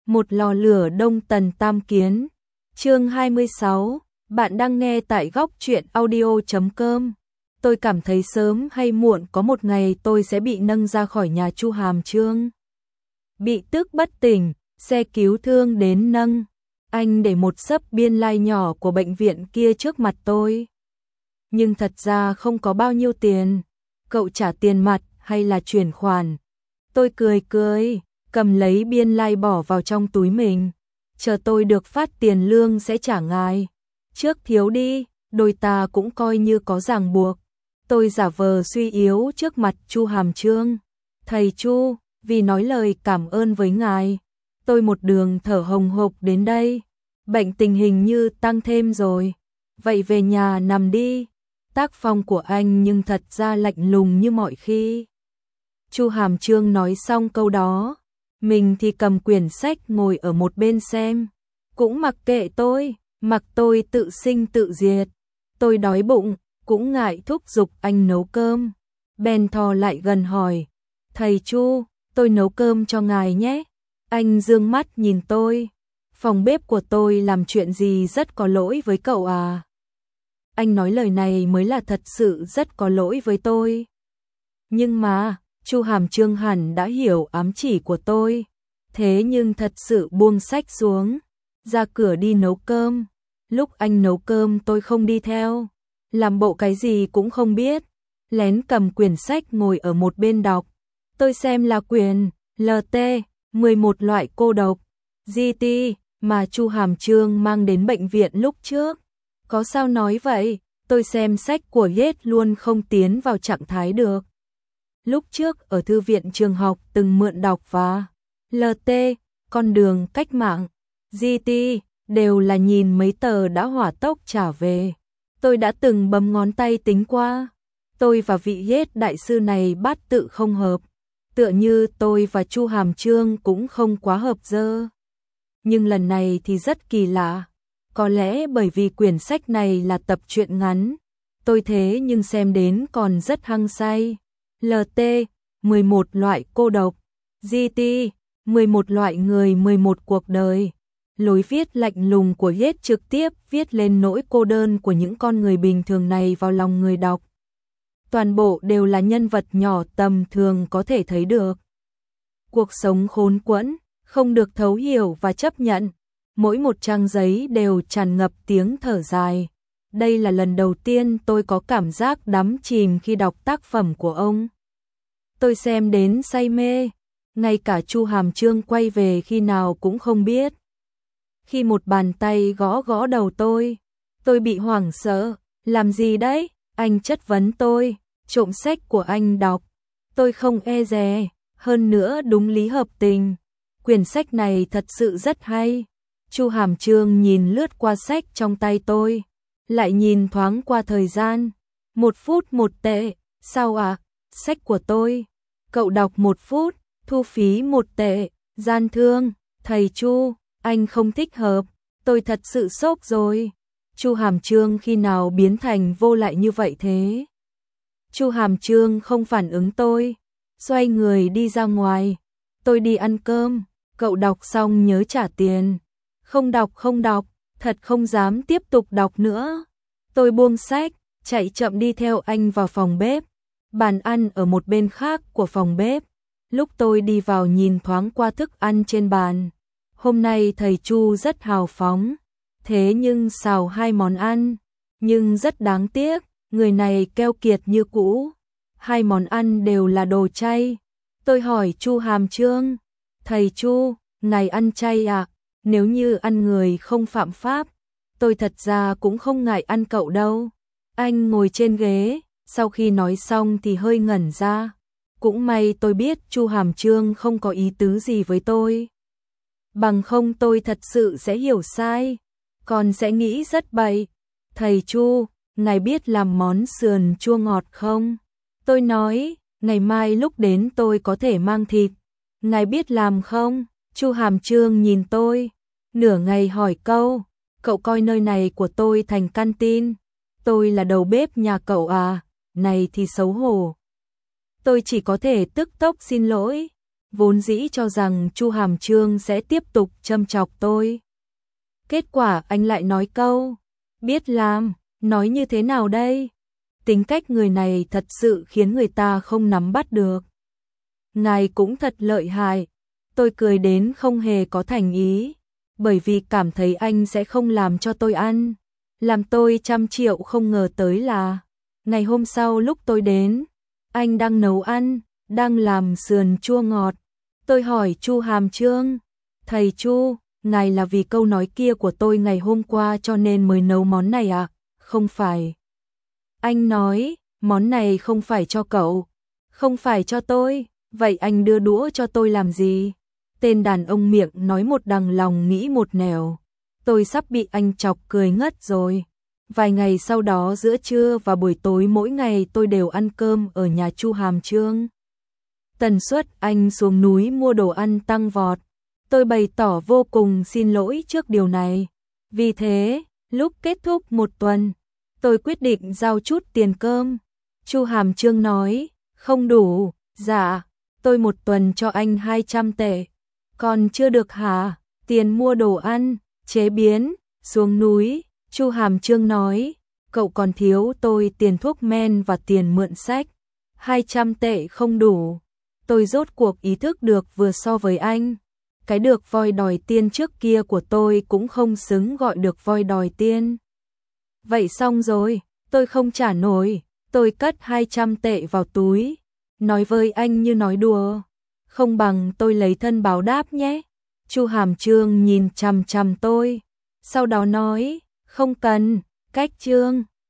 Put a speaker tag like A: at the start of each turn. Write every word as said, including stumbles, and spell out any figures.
A: Một lò lửa đông tần tam kiến. Chương hai mươi sáu, bạn đang nghe tại góc truyện audio chấm com. Tôi cảm thấy sớm hay muộn có một ngày tôi sẽ bị nâng ra khỏi nhà Chu Hàm Trương. Bị tức bất tỉnh, xe cứu thương đến nâng. Anh để một xấp biên lai like nhỏ của bệnh viện kia trước mặt tôi. Nhưng thật ra không có bao nhiêu tiền. Cậu trả tiền mặt hay là chuyển khoản? Tôi cười cười, cầm lấy biên lai like bỏ vào trong túi mình. Chờ tôi được phát tiền lương sẽ trả ngài. Trước thiếu đi, đôi ta cũng coi như có ràng buộc. Tôi giả vờ suy yếu trước mặt Chu Hàm Trương. Thầy Chu, vì nói lời cảm ơn với ngài, tôi một đường thở hồng hộc đến đây. Bệnh tình hình như tăng thêm rồi. Vậy về nhà nằm đi. Tác phong của anh nhưng thật ra lạnh lùng như mọi khi. Chu Hàm Trương nói xong câu đó, mình thì cầm quyển sách ngồi ở một bên xem. Cũng mặc kệ tôi, mặc tôi tự sinh tự diệt. Tôi đói bụng, cũng ngại thúc giục anh nấu cơm. Bèn thò lại gần hỏi, thầy Chu, tôi nấu cơm cho ngài nhé. Anh dương mắt nhìn tôi, phòng bếp của tôi làm chuyện gì rất có lỗi với cậu à? Anh nói lời này mới là thật sự rất có lỗi với tôi. Nhưng mà, Chu Hàm Trương hẳn đã hiểu ám chỉ của tôi. Thế nhưng thật sự buông sách xuống, ra cửa đi nấu cơm. Lúc anh nấu cơm tôi không đi theo, làm bộ cái gì cũng không biết, lén cầm quyển sách ngồi ở một bên đọc. Tôi xem là quyển lờ tê, mười một loại cô độc, giê tê mà Chu Hàm Trương mang đến bệnh viện lúc trước. Có sao nói vậy, tôi xem sách của Ghét luôn không tiến vào trạng thái được. Lúc trước ở thư viện trường học từng mượn đọc và lờ tê, con đường cách mạng, giê tê đều là nhìn mấy tờ đã hỏa tốc trả về. Tôi đã từng bấm ngón tay tính qua. Tôi và vị Ghét đại sư này bát tự không hợp. Tựa như tôi và Chu Hàm Trương cũng không quá hợp dơ. Nhưng lần này thì rất kỳ lạ. Có lẽ bởi vì quyển sách này là tập truyện ngắn. Tôi thế nhưng xem đến còn rất hăng say. lờ tê, mười một loại cô độc, giê tê, mười một loại người mười một cuộc đời. Lối viết lạnh lùng của Ghét trực tiếp viết lên nỗi cô đơn của những con người bình thường này vào lòng người đọc. Toàn bộ đều là nhân vật nhỏ tầm thường có thể thấy được. Cuộc sống khốn quẫn, không được thấu hiểu và chấp nhận. Mỗi một trang giấy đều tràn ngập tiếng thở dài. Đây là lần đầu tiên tôi có cảm giác đắm chìm khi đọc tác phẩm của ông. Tôi xem đến say mê, ngay cả Chu Hàm Trương quay về khi nào cũng không biết. Khi một bàn tay gõ gõ đầu tôi, tôi bị hoảng sợ. Làm gì đấy? Anh chất vấn tôi. Trộm sách của anh đọc. Tôi không e dè, hơn nữa đúng lý hợp tình. Quyển sách này thật sự rất hay. Chu Hàm Trương nhìn lướt qua sách trong tay tôi, lại nhìn thoáng qua thời gian. Một phút một tệ. Sao ạ? À? Sách của tôi. Cậu đọc một phút, thu phí một tệ. Gian thương. Thầy Chu, anh không thích hợp. Tôi thật sự sốc rồi. Chu Hàm Trương khi nào biến thành vô lại như vậy thế? Chu Hàm Trương không phản ứng tôi, xoay người đi ra ngoài. Tôi đi ăn cơm, cậu đọc xong nhớ trả tiền. Không đọc không đọc, thật không dám tiếp tục đọc nữa. Tôi buông sách, chạy chậm đi theo anh vào phòng bếp. Bàn ăn ở một bên khác của phòng bếp. Lúc tôi đi vào nhìn thoáng qua thức ăn trên bàn. Hôm nay thầy Chu rất hào phóng, thế nhưng xào hai món ăn, nhưng rất đáng tiếc, người này keo kiệt như cũ. Hai món ăn đều là đồ chay. Tôi hỏi Chu Hàm Trương, thầy Chu, ngài ăn chay à? Nếu như ăn người không phạm pháp, tôi thật ra cũng không ngại ăn cậu đâu. Anh ngồi trên ghế, sau khi nói xong thì hơi ngẩn ra. Cũng may tôi biết Chu Hàm Trương không có ý tứ gì với tôi. Bằng không tôi thật sự sẽ hiểu sai, còn sẽ nghĩ rất bậy. Thầy Chu, ngài biết làm món sườn chua ngọt không? Tôi nói, ngày mai lúc đến tôi có thể mang thịt. Ngài biết làm không? Chu Hàm Trương nhìn tôi, nửa ngày hỏi câu, cậu coi nơi này của tôi thành canteen. Tôi là đầu bếp nhà cậu à? Này thì xấu hổ. Tôi chỉ có thể tức tốc xin lỗi. vốn dĩ cho rằng Chu Hàm Trương sẽ tiếp tục châm chọc tôi. Kết quả anh lại nói câu, biết làm, nói như thế nào đây? Tính cách người này thật sự khiến người ta không nắm bắt được. Ngài cũng thật lợi hại. Tôi cười đến không hề có thành ý, bởi vì cảm thấy anh sẽ không làm cho tôi ăn. Làm tôi trăm triệu không ngờ tới là, ngày hôm sau lúc tôi đến, anh đang nấu ăn, đang làm sườn chua ngọt. Tôi hỏi Chu Hàm Trương, thầy Chu, ngài là vì câu nói kia của tôi ngày hôm qua cho nên mới nấu món này à? Không phải. Anh nói, món này không phải cho cậu, không phải cho tôi, vậy anh đưa đũa cho tôi làm gì? Tên đàn ông miệng nói một đằng lòng nghĩ một nẻo. Tôi sắp bị anh chọc cười ngất rồi. Vài ngày sau đó giữa trưa và buổi tối mỗi ngày tôi đều ăn cơm ở nhà Chu Hàm Trương. Tần suất anh xuống núi mua đồ ăn tăng vọt. Tôi bày tỏ vô cùng xin lỗi trước điều này. Vì thế, lúc kết thúc một tuần, tôi quyết định giao chút tiền cơm. Chu Hàm Trương nói, không đủ, dạ, tôi một tuần cho anh hai trăm tệ. Còn chưa được hả? Tiền mua đồ ăn, chế biến, xuống núi. Chu Hàm Trương nói, cậu còn thiếu tôi tiền thuốc men và tiền mượn sách. hai trăm tệ không đủ. Tôi rốt cuộc ý thức được vừa so với anh. Cái được voi đòi tiên trước kia của tôi cũng không xứng gọi được voi đòi tiên. Vậy xong rồi, tôi không trả nổi. Tôi cất hai trăm tệ vào túi. Nói với anh như nói đùa. Không bằng tôi lấy thân báo đáp nhé. Chu Hàm Trương nhìn chằm chằm tôi. Sau đó nói, không cần, cách Trương.